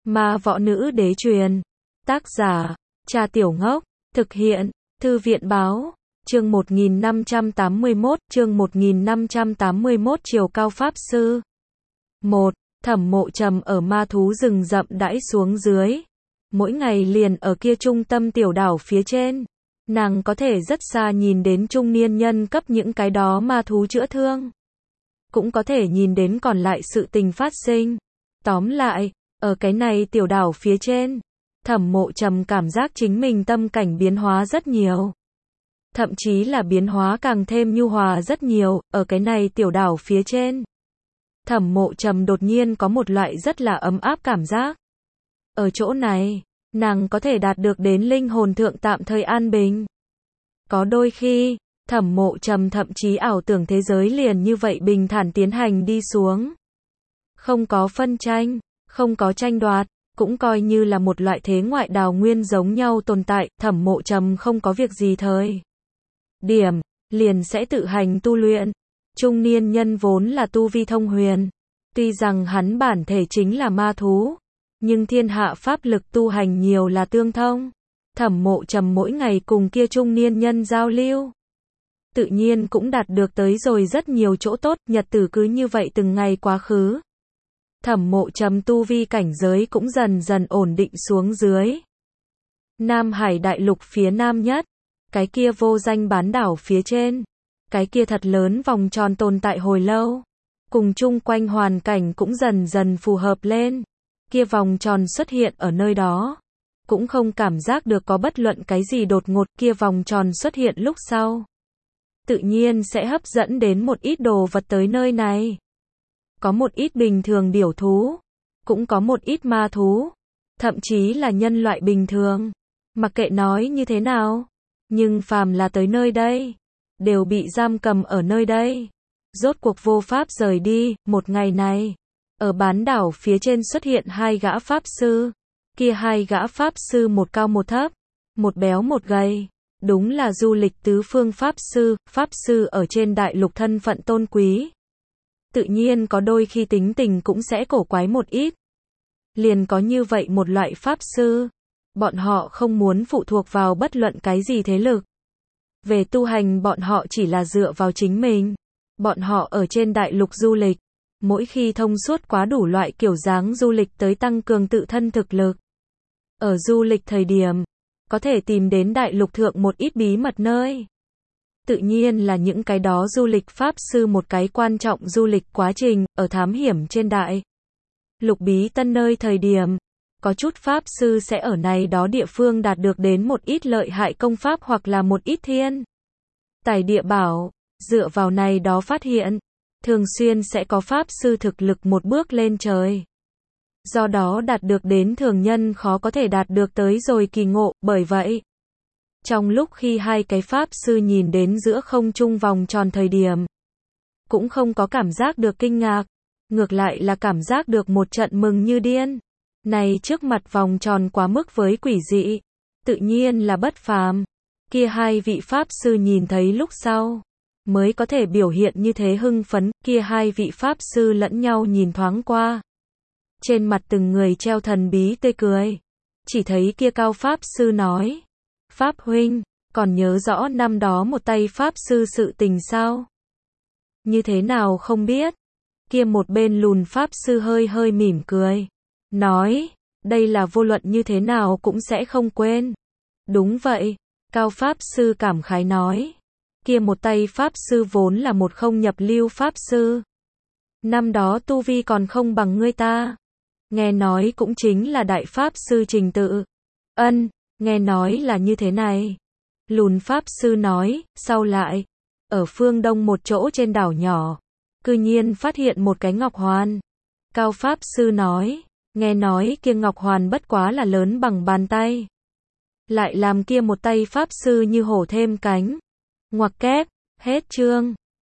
Ma Võ Nữ Đế truyền. Tác giả, Cha Tiểu Ngốc. Thực hiện, Thư viện Báo. Chương 1581, Chiều Cao Pháp Sư. 1. Thẩm Mộ Trầm ở ma thú rừng rậm đãi xuống dưới. Mỗi ngày liền ở kia trung tâm tiểu đảo phía trên. Nàng có thể rất xa nhìn đến trung niên nhân cấp những cái đó ma thú chữa thương. Cũng có thể nhìn đến còn lại sự tình phát sinh. Tóm lại, ở cái này tiểu đảo phía trên, Thẩm Mộ Trầm cảm giác chính mình tâm cảnh biến hóa rất nhiều. Thậm chí là biến hóa càng thêm nhu hòa rất nhiều, ở cái này tiểu đảo phía trên. Thẩm Mộ Trầm đột nhiên có một loại rất là ấm áp cảm giác. Ở chỗ này, nàng có thể đạt được đến linh hồn thượng tạm thời an bình. Có đôi khi, Thẩm Mộ Trầm thậm chí ảo tưởng thế giới liền như vậy bình thản tiến hành đi xuống. Không có phân tranh, không có tranh đoạt, cũng coi như là một loại thế ngoại đào nguyên giống nhau tồn tại. Thẩm Mộ Trầm không có việc gì thời điểm, liền sẽ tự hành tu luyện. Trung niên nhân vốn là tu vi thông huyền. Tuy rằng hắn bản thể chính là ma thú, nhưng thiên hạ pháp lực tu hành nhiều là tương thông. Thẩm Mộ Trầm mỗi ngày cùng kia trung niên nhân giao lưu, tự nhiên cũng đạt được tới rồi rất nhiều chỗ tốt. Nhật tử cứ như vậy từng ngày quá khứ. Thẩm Mộ Trầm tu vi cảnh giới cũng dần dần ổn định xuống dưới. Nam Hải đại lục phía nam nhất, cái kia vô danh bán đảo phía trên, cái kia thật lớn vòng tròn tồn tại hồi lâu, cùng chung quanh hoàn cảnh cũng dần dần phù hợp lên. Kia vòng tròn xuất hiện ở nơi đó, cũng không cảm giác được có bất luận cái gì đột ngột. Kia vòng tròn xuất hiện lúc sau, tự nhiên sẽ hấp dẫn đến một ít đồ vật tới nơi này. Có một ít bình thường điểu thú, cũng có một ít ma thú, thậm chí là nhân loại bình thường. Mặc kệ nói như thế nào, nhưng phàm là tới nơi đây, đều bị giam cầm ở nơi đây. Rốt cuộc vô pháp rời đi. Một ngày này, ở bán đảo phía trên xuất hiện hai gã pháp sư. Kia hai gã pháp sư một cao một thấp, một béo một gầy. Đúng là du lịch tứ phương pháp sư. Pháp sư ở trên đại lục thân phận tôn quý, tự nhiên có đôi khi tính tình cũng sẽ cổ quái một ít. Liền có như vậy một loại pháp sư, bọn họ không muốn phụ thuộc vào bất luận cái gì thế lực. Về tu hành bọn họ chỉ là dựa vào chính mình. Bọn họ ở trên đại lục du lịch, mỗi khi thông suốt quá đủ loại kiểu dáng du lịch tới tăng cường tự thân thực lực. Ở du lịch thời điểm, có thể tìm đến đại lục thượng một ít bí mật nơi. Tự nhiên là những cái đó du lịch pháp sư một cái quan trọng du lịch quá trình, ở thám hiểm trên đại lục bí tân nơi thời điểm, có chút pháp sư sẽ ở này đó địa phương đạt được đến một ít lợi hại công pháp hoặc là một ít thiên tài địa bảo. Dựa vào này đó phát hiện, thường xuyên sẽ có pháp sư thực lực một bước lên trời. Do đó đạt được đến thường nhân khó có thể đạt được tới rồi kỳ ngộ. Bởi vậy, trong lúc khi hai cái pháp sư nhìn đến giữa không trung vòng tròn thời điểm, cũng không có cảm giác được kinh ngạc, ngược lại là cảm giác được một trận mừng như điên. Này trước mặt vòng tròn quá mức với quỷ dị, tự nhiên là bất phàm. Kia hai vị pháp sư nhìn thấy lúc sau, mới có thể biểu hiện như thế hưng phấn. Kia hai vị pháp sư lẫn nhau nhìn thoáng qua, trên mặt từng người treo thần bí tươi cười. Chỉ thấy kia cao pháp sư nói: Pháp huynh, còn nhớ rõ năm đó một tay pháp sư sự tình sao? Như thế nào không biết? Kia một bên lùn pháp sư hơi hơi mỉm cười, nói: đây là vô luận như thế nào cũng sẽ không quên. Đúng vậy, cao pháp sư cảm khái nói. Kia một tay pháp sư vốn là một không nhập lưu pháp sư. Năm đó tu vi còn không bằng ngươi ta. Nghe nói cũng chính là đại pháp sư trình tự. Ân, nghe nói là như thế này. Lùn pháp sư nói. Sau lại, ở phương đông một chỗ trên đảo nhỏ, cư nhiên phát hiện một cái ngọc hoàn. Cao pháp sư nói. Nghe nói kia ngọc hoàn bất quá là lớn bằng bàn tay, lại làm kia một tay pháp sư như hổ thêm cánh. Ngoặc kép, hết chương.